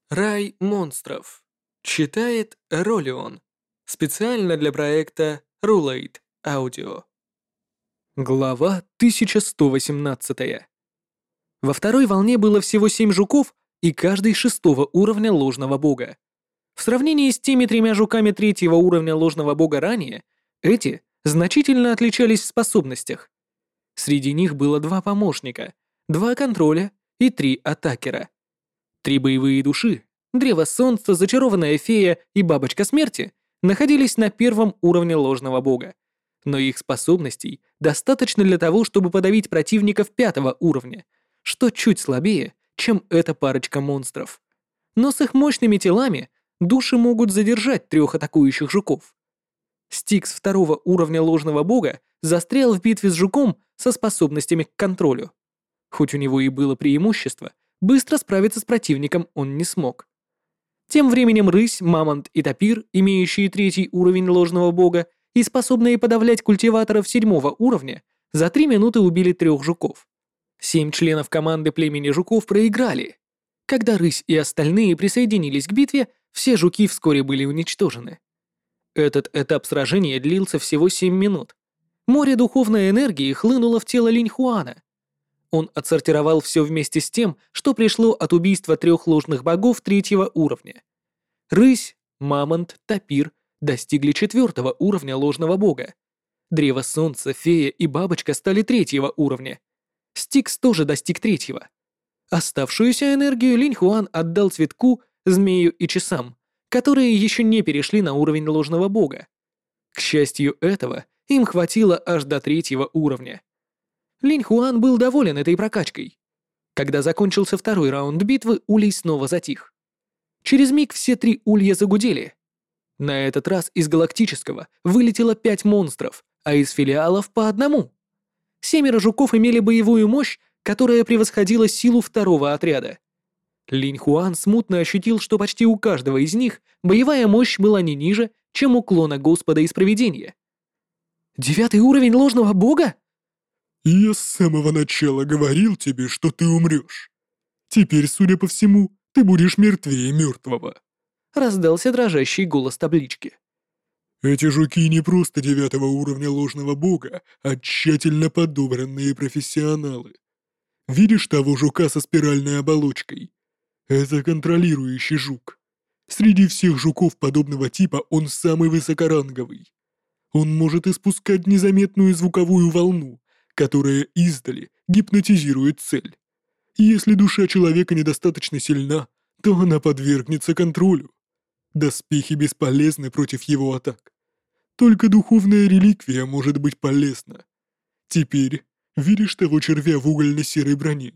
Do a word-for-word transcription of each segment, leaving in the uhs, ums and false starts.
Рай монстров. Читает Ролион. Специально для проекта Rulate Audio. Глава тысяча сто восемнадцать. Во второй волне было всего семь жуков, и каждый шестого уровня ложного бога. В сравнении с теми тремя жуками третьего уровня ложного бога ранее, эти значительно отличались в способностях. Среди них было два помощника, два контроля и три атакера. Три боевые души, Древо Солнца, Зачарованная Фея и Бабочка Смерти, находились на первом уровне ложного бога, но их способностей достаточно для того, чтобы подавить противников пятого уровня, что чуть слабее, чем эта парочка монстров. Но с их мощными телами души могут задержать трех атакующих жуков. Стикс второго уровня ложного бога застрял в битве с жуком со способностями к контролю. Хоть у него и было преимущество, быстро справиться с противником он не смог. Тем временем рысь, мамонт и тапир, имеющие третий уровень ложного бога и способные подавлять культиваторов седьмого уровня, за три минуты убили трех жуков. Семь членов команды племени жуков проиграли. Когда рысь и остальные присоединились к битве, все жуки вскоре были уничтожены. Этот этап сражения длился всего семь минут. Море духовной энергии хлынуло в тело Линьхуана. Он отсортировал все вместе с тем, что пришло от убийства трех ложных богов третьего уровня. Рысь, мамонт, тапир достигли четвертого уровня ложного бога. Древо Солнца, Фея и Бабочка стали третьего уровня. Стикс тоже достиг третьего. Оставшуюся энергию Линьхуан отдал Цветку, Змею и Часам, которые еще не перешли на уровень ложного бога. К счастью этого, им хватило аж до третьего уровня. Линьхуан был доволен этой прокачкой. Когда закончился второй раунд битвы, улей снова затих. Через миг все три улья загудели. На этот раз из галактического вылетело пять монстров, а из филиалов по одному. Семеро жуков имели боевую мощь, которая превосходила силу второго отряда. Линьхуан смутно ощутил, что почти у каждого из них боевая мощь была не ниже, чем у клона Господа из Провидения. «Девятый уровень ложного бога?» «Я с самого начала говорил тебе, что ты умрешь. Теперь, судя по всему, ты будешь мертвее мертвого», — раздался дрожащий голос таблички. «Эти жуки не просто девятого уровня ложного бога, а тщательно подобранные профессионалы. Видишь того жука со спиральной оболочкой? Это контролирующий жук. Среди всех жуков подобного типа он самый высокоранговый. Он может испускать незаметную звуковую волну, которая издали гипнотизирует цель. Если душа человека недостаточно сильна, то она подвергнется контролю. Доспехи бесполезны против его атак. Только духовная реликвия может быть полезна. Теперь видишь того червя в угольно-серой броне?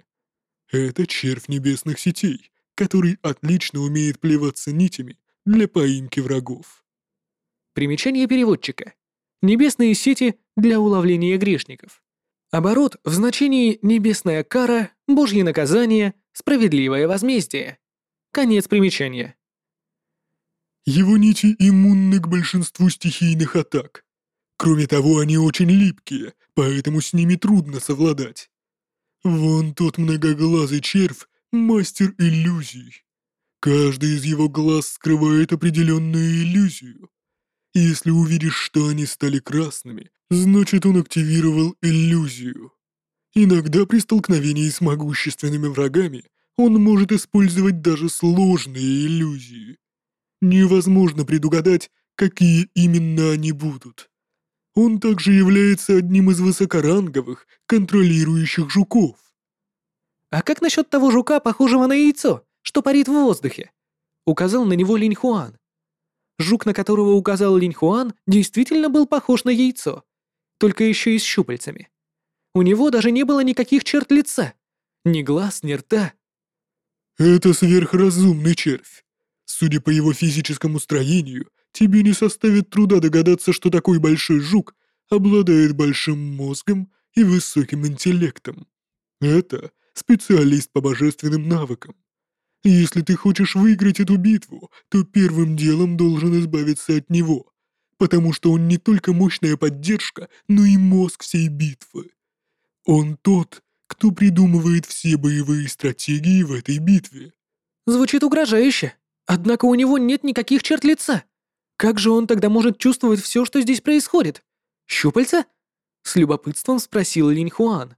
Это червь небесных сетей, который отлично умеет плеваться нитями для поимки врагов. Примечание переводчика. Небесные сети для уловления грешников. Оборот в значении «небесная кара», «божье наказание», «справедливое возмездие». Конец примечания. Его нити иммунны к большинству стихийных атак. Кроме того, они очень липкие, поэтому с ними трудно совладать. Вон тот многоглазый червь — мастер иллюзий. Каждый из его глаз скрывает определенную иллюзию. Если увидишь, что они стали красными, значит, он активировал иллюзию. Иногда при столкновении с могущественными врагами он может использовать даже сложные иллюзии. Невозможно предугадать, какие именно они будут. Он также является одним из высокоранговых, контролирующих жуков. «А как насчет того жука, похожего на яйцо, что парит в воздухе?» — указал на него Линьхуан. Жук, на которого указал Линьхуан, действительно был похож на яйцо, только еще и с щупальцами. У него даже не было никаких черт лица, ни глаз, ни рта. Это сверхразумный червь. Судя по его физическому строению, тебе не составит труда догадаться, что такой большой жук обладает большим мозгом и высоким интеллектом. Это специалист по божественным навыкам. Если ты хочешь выиграть эту битву, то первым делом должен избавиться от него, потому что он не только мощная поддержка, но и мозг всей битвы. Он тот, кто придумывает все боевые стратегии в этой битве. Звучит угрожающе. Однако у него нет никаких черт лица. Как же он тогда может чувствовать все, что здесь происходит? Щупальца? С любопытством спросил Линь Хуан.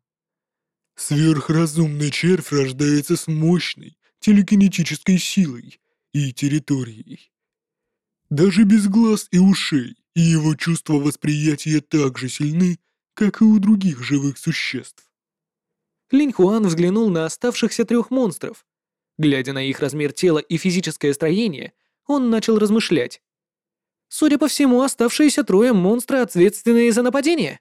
Сверхразумный червь рождается с мощной телекинетической силой и территорией. Даже без глаз и ушей, и его чувства восприятия так же сильны, как и у других живых существ. Линь Хуан взглянул на оставшихся трех монстров. Глядя на их размер тела и физическое строение, он начал размышлять. Судя по всему, оставшиеся трое монстры ответственные за нападение.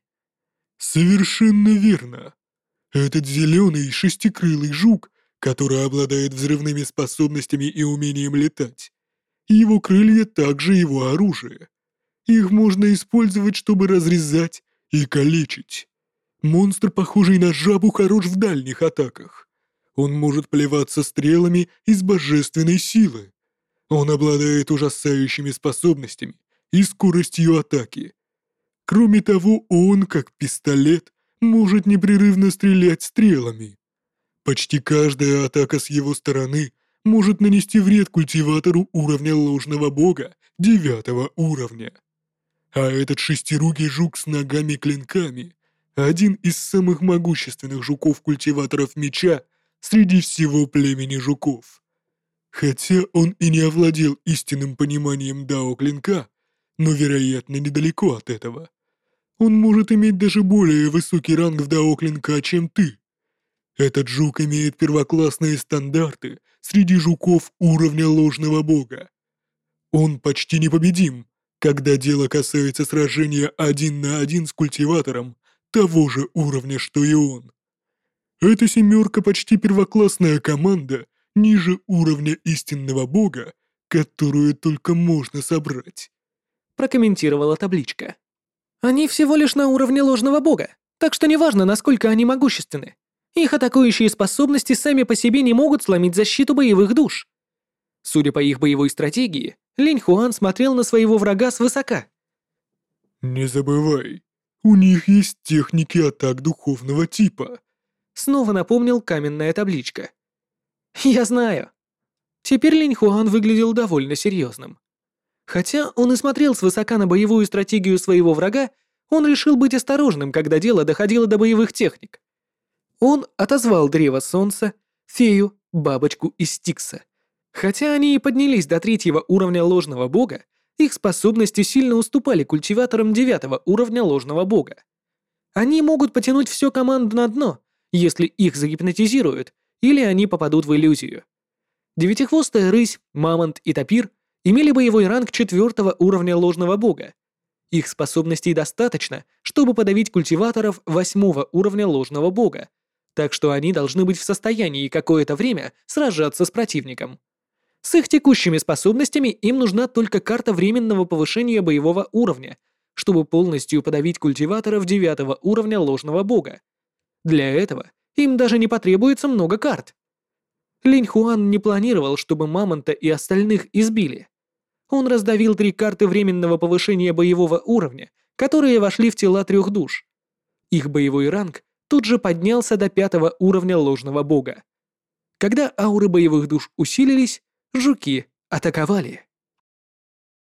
Совершенно верно. Этот зеленый шестикрылый жук, который обладает взрывными способностями и умением летать. Его крылья также его оружие. Их можно использовать, чтобы разрезать и калечить. Монстр, похожий на жабу, хорош в дальних атаках. Он может плеваться стрелами из божественной силы. Он обладает ужасающими способностями и скоростью атаки. Кроме того, он, как пистолет, может непрерывно стрелять стрелами. Почти каждая атака с его стороны может нанести вред культиватору уровня ложного бога девятого уровня. А этот шестирукий жук с ногами-клинками — один из самых могущественных жуков-культиваторов меча среди всего племени жуков. Хотя он и не овладел истинным пониманием дао-клинка, но, вероятно, недалеко от этого. Он может иметь даже более высокий ранг в дао-клинка, чем ты. Этот жук имеет первоклассные стандарты среди жуков уровня ложного бога. Он почти непобедим, когда дело касается сражения один на один с культиватором того же уровня, что и он. Эта семерка почти первоклассная команда ниже уровня истинного бога, которую только можно собрать. Прокомментировала табличка. Они всего лишь на уровне ложного бога, так что неважно, насколько они могущественны. Их атакующие способности сами по себе не могут сломить защиту боевых душ. Судя по их боевой стратегии, Линь Хуан смотрел на своего врага свысока. «Не забывай, у них есть техники атак духовного типа», снова напомнил каменная табличка. «Я знаю». Теперь Линь Хуан выглядел довольно серьезным. Хотя он и смотрел свысока на боевую стратегию своего врага, он решил быть осторожным, когда дело доходило до боевых техник. Он отозвал Древо Солнца, Фею, Бабочку и Стикса. Хотя они и поднялись до третьего уровня ложного бога, их способности сильно уступали культиваторам девятого уровня ложного бога. Они могут потянуть всю команду на дно, если их загипнотизируют, или они попадут в иллюзию. Девятихвостая рысь, мамонт и тапир имели боевой ранг четвертого уровня ложного бога. Их способностей достаточно, чтобы подавить культиваторов восьмого уровня ложного бога, так что они должны быть в состоянии какое-то время сражаться с противником. С их текущими способностями им нужна только карта временного повышения боевого уровня, чтобы полностью подавить культиваторов девятого уровня ложного бога. Для этого им даже не потребуется много карт. Линь Хуан не планировал, чтобы Мамонта и остальных избили. Он раздавил три карты временного повышения боевого уровня, которые вошли в тела трех душ. Их боевой ранг тут же поднялся до пятого уровня ложного бога. Когда ауры боевых душ усилились, жуки атаковали.